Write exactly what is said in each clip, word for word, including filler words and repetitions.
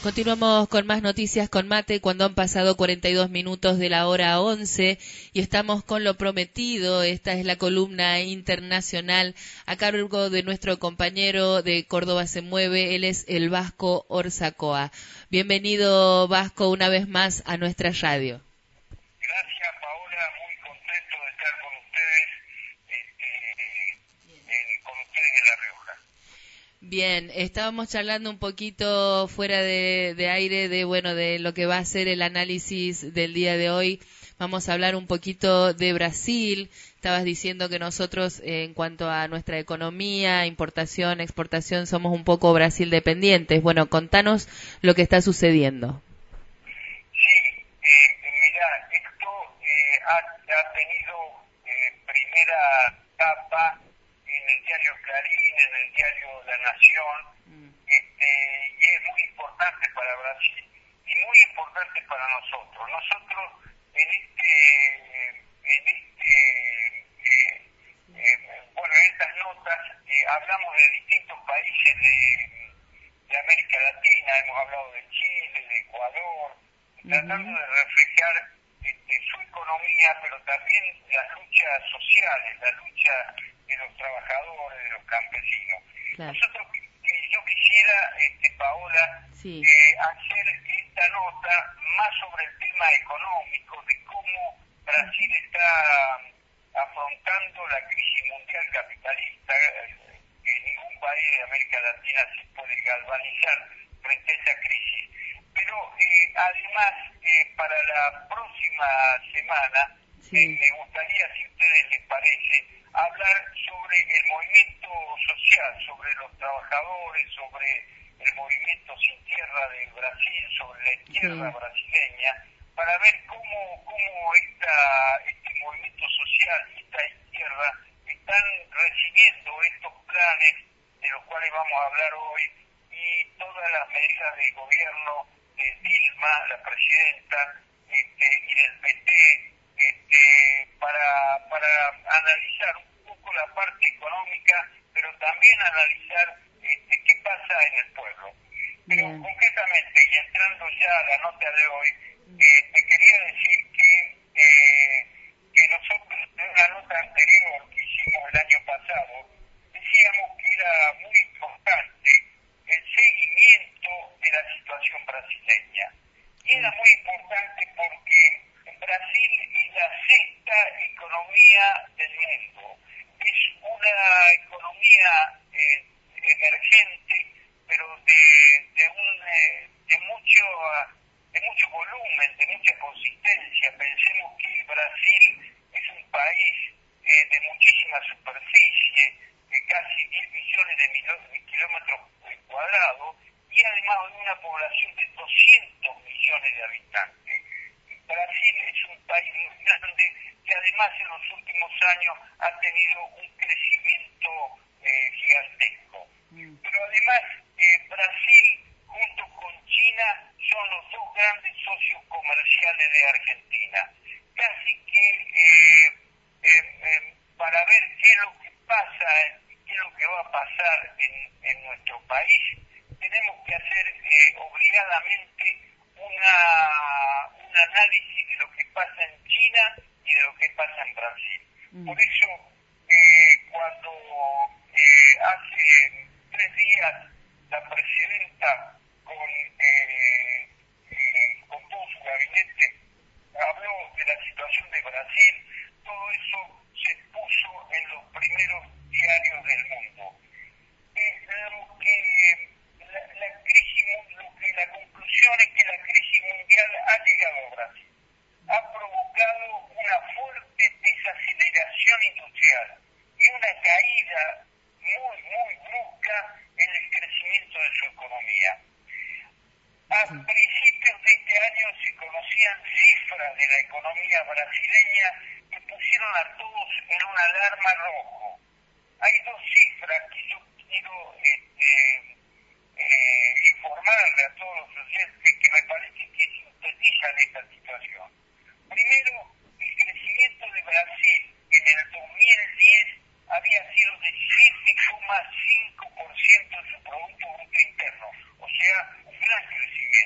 Continuamos con más noticias con Mate cuando han pasado cuarenta y dos minutos de la hora once y estamos con lo prometido. Esta es la columna internacional a cargo de nuestro compañero de Córdoba se mueve. Él es el Vasco Orzacoa. Bienvenido, Vasco, una vez más a nuestra radio. Gracias, Paola, muy contento de estar con ustedes, este, en, con ustedes en La Rioja. Bien, estábamos charlando un poquito fuera de, de aire de bueno de lo que va a ser el análisis del día de hoy. Vamos a hablar un poquito de Brasil. Estabas diciendo que nosotros, eh, en cuanto a nuestra economía, importación, exportación, somos un poco Brasil dependientes. Bueno, contanos lo que está sucediendo. Sí, eh, mirá, esto eh, ha, ha tenido eh, primera etapa en el diario Clarín, en el diario La Nación, mm. este, y es muy importante para Brasil y muy importante para nosotros. Nosotros en este, en este, eh, eh, bueno, en estas notas eh, hablamos de distintos países de, de América Latina, hemos hablado de Chile, de Ecuador, mm. tratando de reflejar este, su economía, pero también las luchas sociales, la lucha de los trabajadores, de los campesinos. Claro. Nosotros, eh, yo quisiera, este, Paola, sí. eh, hacer esta nota más sobre el tema económico, de cómo Brasil está afrontando la crisis mundial capitalista, eh, que ningún país de América Latina se puede galvanizar frente a esa crisis. Pero eh, además, eh, para la próxima semana, sí. eh, me gustaría, si a ustedes les parece, hablar sobre el movimiento social, sobre los trabajadores, sobre el movimiento sin tierra de Brasil, sobre la izquierda sí. brasileña, para ver cómo, cómo esta, este movimiento social y esta izquierda están recibiendo estos planes de los cuales vamos a hablar hoy y todas las medidas del gobierno de Dilma, la presidenta, este, y del P T, este, para, para analizar un poco la parte económica, pero también analizar este, qué pasa en el pueblo. Pero Bien. concretamente, y entrando ya a la nota de hoy, eh, te quería decir que, eh, que nosotros en una nota anterior que hicimos el año pasado, decíamos que era muy importante el seguimiento de la situación brasileña. Y era muy importante porque Brasil es la sexta economía del mundo. Es una economía eh, emergente, pero de, de, un, eh, de, mucho, de mucho volumen, de mucha consistencia. Pensemos que Brasil es un país eh, de muchísima superficie, de casi diez millones de, mil, de kilómetros cuadrados, y además de una población de doscientos millones de habitantes. Brasil es un país muy grande que además en los últimos años ha tenido un crecimiento eh, gigantesco. Mm. Pero además eh, Brasil junto con China son los dos grandes socios comerciales de Argentina. Casi que eh, eh, eh, para ver qué es lo que pasa, qué es lo que va a pasar en, en nuestro país, tenemos que hacer eh, obligadamente una, un análisis de lo que pasa en China y de lo que pasa en Brasil. Mm. Por eso, eh, cuando eh, hace tres días la presidenta con, eh, eh, con todo su gabinete habló de la situación de Brasil, todo eso se puso en los primeros diarios del mundo. Eh, lo que la, la crisis, lo que la conclusión es que la crisis mundial ha llegado a Brasil, ha provocado una fuerte desaceleración industrial y una caída muy, muy brusca en el crecimiento de su economía. A principios de este año se conocían cifras de la economía brasileña que pusieron a todos en una alarma rojo. Hay dos cifras que yo quiero este, eh, informarle a todos los oyentes que me parece que sintetizan esta situación. Primero, el crecimiento de Brasil en el dos mil diez había sido de siete coma cinco por ciento de su Producto Bruto Interno, o sea, un gran crecimiento.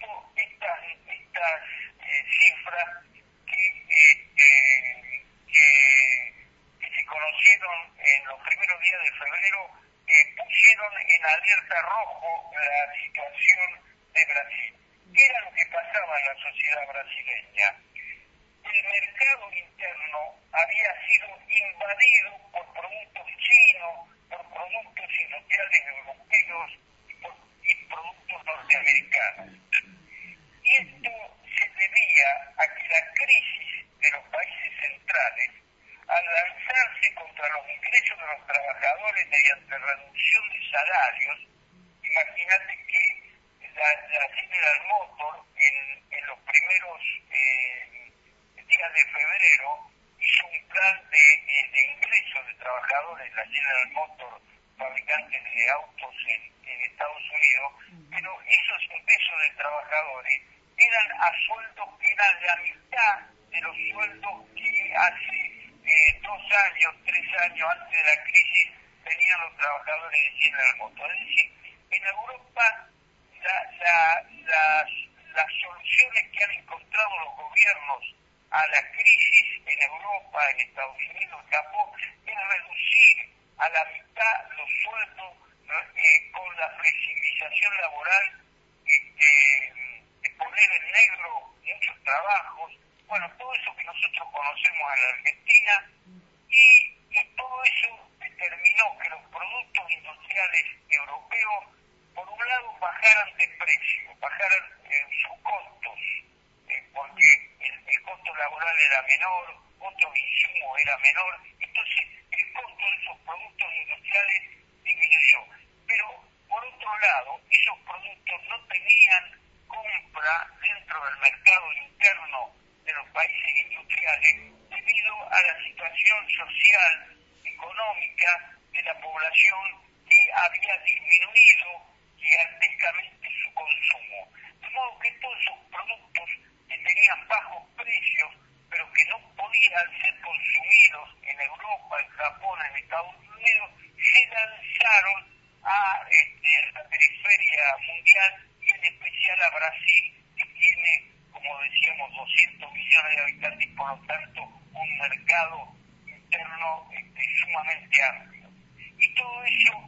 esto, estas, estas eh, cifras que, eh, eh, que, que se conocieron en los primeros días de febrero eh, pusieron en alerta rojo la situación de Brasil. ¿Qué era lo que pasaba en la sociedad brasileña? El mercado interno había sido invadido por productos chinos, por productos industriales europeos y, por, y productos norteamericanos. Y esto se debía a que la crisis de los países centrales, al lanzarse contra los ingresos de los trabajadores mediante reducción de salarios, imagínate que la, la General Motors en, en los primeros eh, días de febrero hizo un plan de, de, de ingresos de trabajadores, la General Motors, fabricante de autos en, en Estados Unidos, pero esos ingresos de trabajadores eran a sueldos que eran la mitad de los sueldos que hace eh, dos años, tres años antes de la crisis tenían los trabajadores de General Motors. Es decir, en Europa la, la, las, las soluciones que han encontrado los gobiernos a la crisis en Europa, en Estados Unidos, en Japón, es reducir a la mitad los sueldos eh, con la flexibilización laboral, este, de poner en negro muchos trabajos, bueno, todo eso que nosotros conocemos en la Argentina, y, y todo eso determinó que los productos industriales europeos, por un lado, bajaran de precio, bajaran eh, sus costos, eh, porque el, el costo laboral era menor, otros insumos era menor, entonces el costo de esos productos industriales disminuyó. Pero, por otro lado, esos productos no tenían compra dentro del mercado interno de los países industriales debido a la situación social, económica de la población que había disminuido gigantescamente su consumo. De modo que todos esos productos que tenían bajos precios, pero que no podían ser consumidos en Europa, en Japón, en Estados Unidos, se lanzaron a este, la periferia mundial y en especial a Brasil, que tiene, como decíamos, doscientos millones de habitantes y por lo tanto un mercado interno este, sumamente amplio. Y todo eso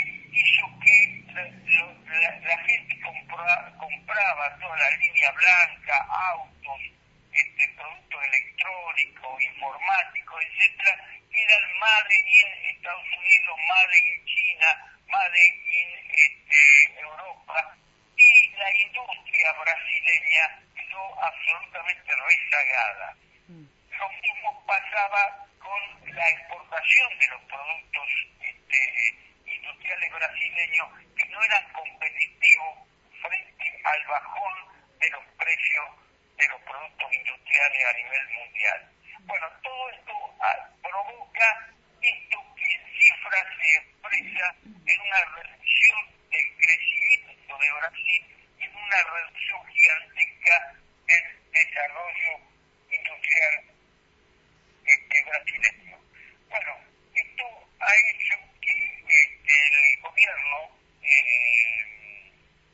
hizo que la, la, la gente compra, compraba toda la línea blanca, autos, este, productos electrónicos, informáticos, etcétera, que eran made in Estados Unidos, made in China, made in este, Europa, y la industria brasileña quedó absolutamente rezagada. Lo mismo pasaba con la exportación de los productos este, industriales brasileños, que no eran competitivos frente al bajón de los precios de los productos industriales a nivel mundial. Bueno, todo esto ah, provoca esto que en cifras se expresa en una reducción del crecimiento de Brasil y en una reducción gigantesca del desarrollo industrial este, brasileño. Bueno, esto ha hecho que este, el gobierno, eh,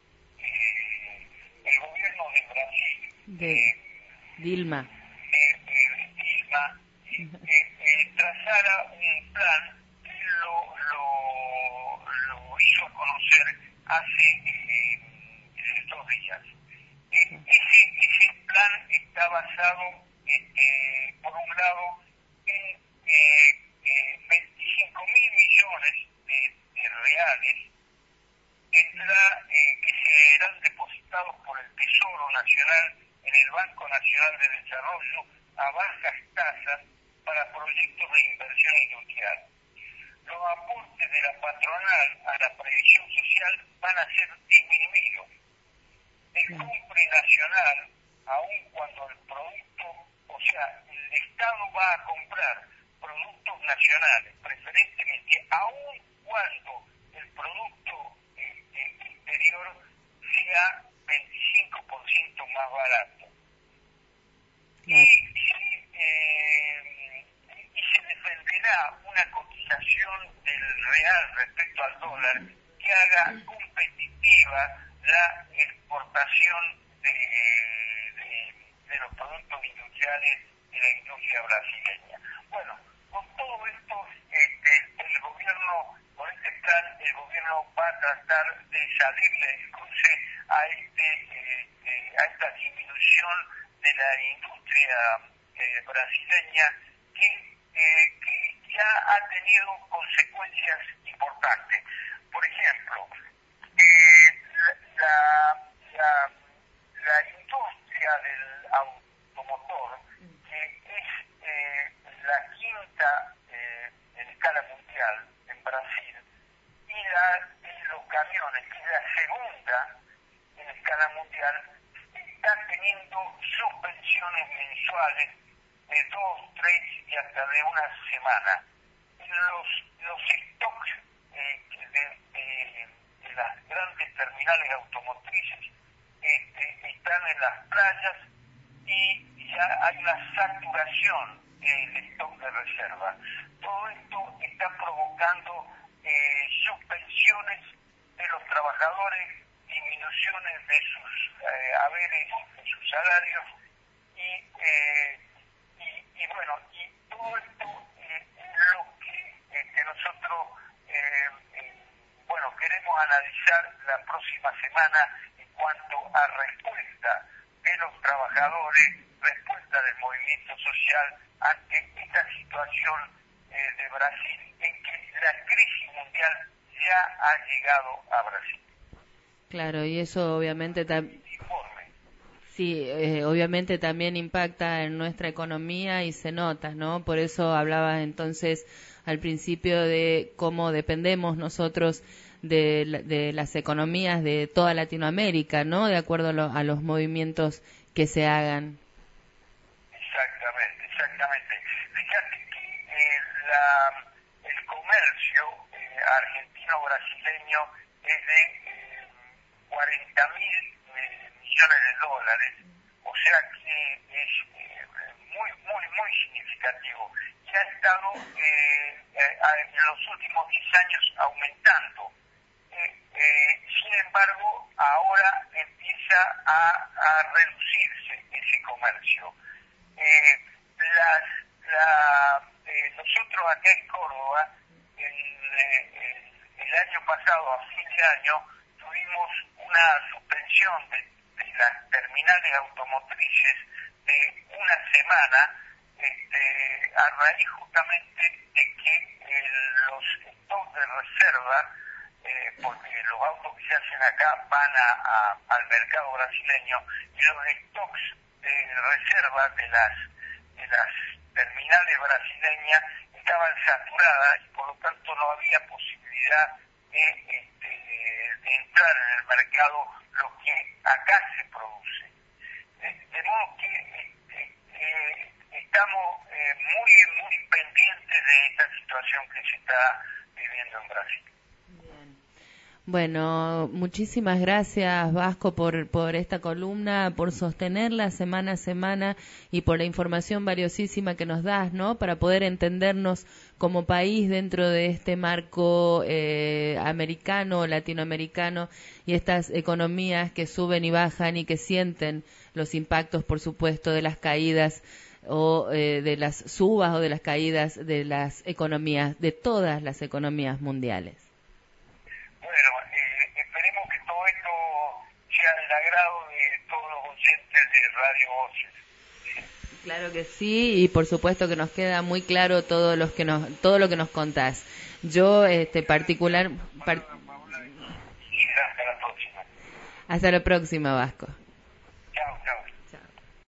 eh, el gobierno de Brasil, de eh, Dilma, eh, eh, Dilma, eh, eh, trazara un plan que lo, lo, lo hizo conocer hace eh, dos días. Eh, ese, ese plan está basado, este, por un lado, en eh, eh, veinticinco mil millones de, de reales tendrá, eh, que serán depositados por el Tesoro Nacional en el Banco Nacional de Desarrollo a bajas tasas para proyectos de inversión industrial. Los aportes de la patronal a la previsión social van a ser disminuidos. El compre nacional, aun cuando el producto, o sea, el Estado va a comprar productos nacionales, preferentemente, aun cuando el producto eh, eh, interior sea veinticinco por ciento más barato. Y, y, eh, y se defenderá una cotización del real respecto al dólar que haga competitiva la exportación de, de, de los productos industriales de la industria brasileña. Bueno, con todo esto, este, el gobierno, con este plan, el gobierno va a tratar de salirle el cruce a, este, eh, a esta disminución de la industria eh, brasileña que, eh, que ya ha tenido consecuencias importantes. Por ejemplo, eh, la, la, la industria del automotor, que es eh, la quinta eh, en escala mundial en Brasil, y la de los camiones, que es la segunda en escala mundial, está teniendo suspensiones mensuales de dos, tres y hasta de una semana. Los, los stocks eh, de, de, de las grandes terminales automotrices este, están en las playas y ya hay una saturación del stock de reserva. Todo esto está provocando eh, suspensiones de los trabajadores, disminuciones de sus eh, haberes, de sus salarios y, eh, y, y bueno, y todo esto eh, es lo que, eh, que nosotros eh, eh, bueno, queremos analizar la próxima semana en cuanto a respuesta de los trabajadores, respuesta del movimiento social ante esta situación eh, de Brasil, en que la crisis mundial ya ha llegado a Brasil. Claro, y eso obviamente también... Sí, eh, obviamente también impacta en nuestra economía y se nota, ¿no? Por eso hablabas entonces al principio de cómo dependemos nosotros de, de las economías de toda Latinoamérica, ¿no? De acuerdo a, lo, a los movimientos que se hagan. Exactamente, exactamente. Fíjate que eh, la, el comercio eh, argentino-brasileño es de eh, cuarenta mil millones de dólares, o sea que es eh, muy, muy, muy significativo. Y ha estado eh, eh, en los últimos diez años aumentando. Eh, eh, sin embargo, ahora empieza a, a reducirse ese comercio. Eh, las, la, eh, nosotros acá en Córdoba, en, eh, el año pasado, a fin de año, tuvimos una suspensión de, de las terminales automotrices de una semana, este, a raíz justamente de que eh, los stocks de reserva, eh, porque los autos que se hacen acá van a, a, al mercado brasileño, y los stocks de reserva de las, de las terminales brasileñas estaban saturadas y por lo tanto no había posibilidad de, este, de, de entrar en el mercado lo que acá se produce. De, de modo que este, eh, estamos eh, muy, muy pendientes de esta situación que se está viviendo en Brasil. Bueno, muchísimas gracias, Vasco, por, por esta columna, por sostenerla semana a semana y por la información valiosísima que nos das, ¿no? Para poder entendernos como país dentro de este marco eh, americano, latinoamericano y estas economías que suben y bajan y que sienten los impactos, por supuesto, de las caídas o eh, de las subas o de las caídas de las economías, de todas las economías mundiales. Bueno, eh, esperemos que todo esto sea del agrado de todos los oyentes de Radio Voces. Claro que sí, y por supuesto que nos queda muy claro todo lo que nos todo lo que nos contás. Yo, este particular, par... hasta la próxima. Hasta la próxima, Vasco.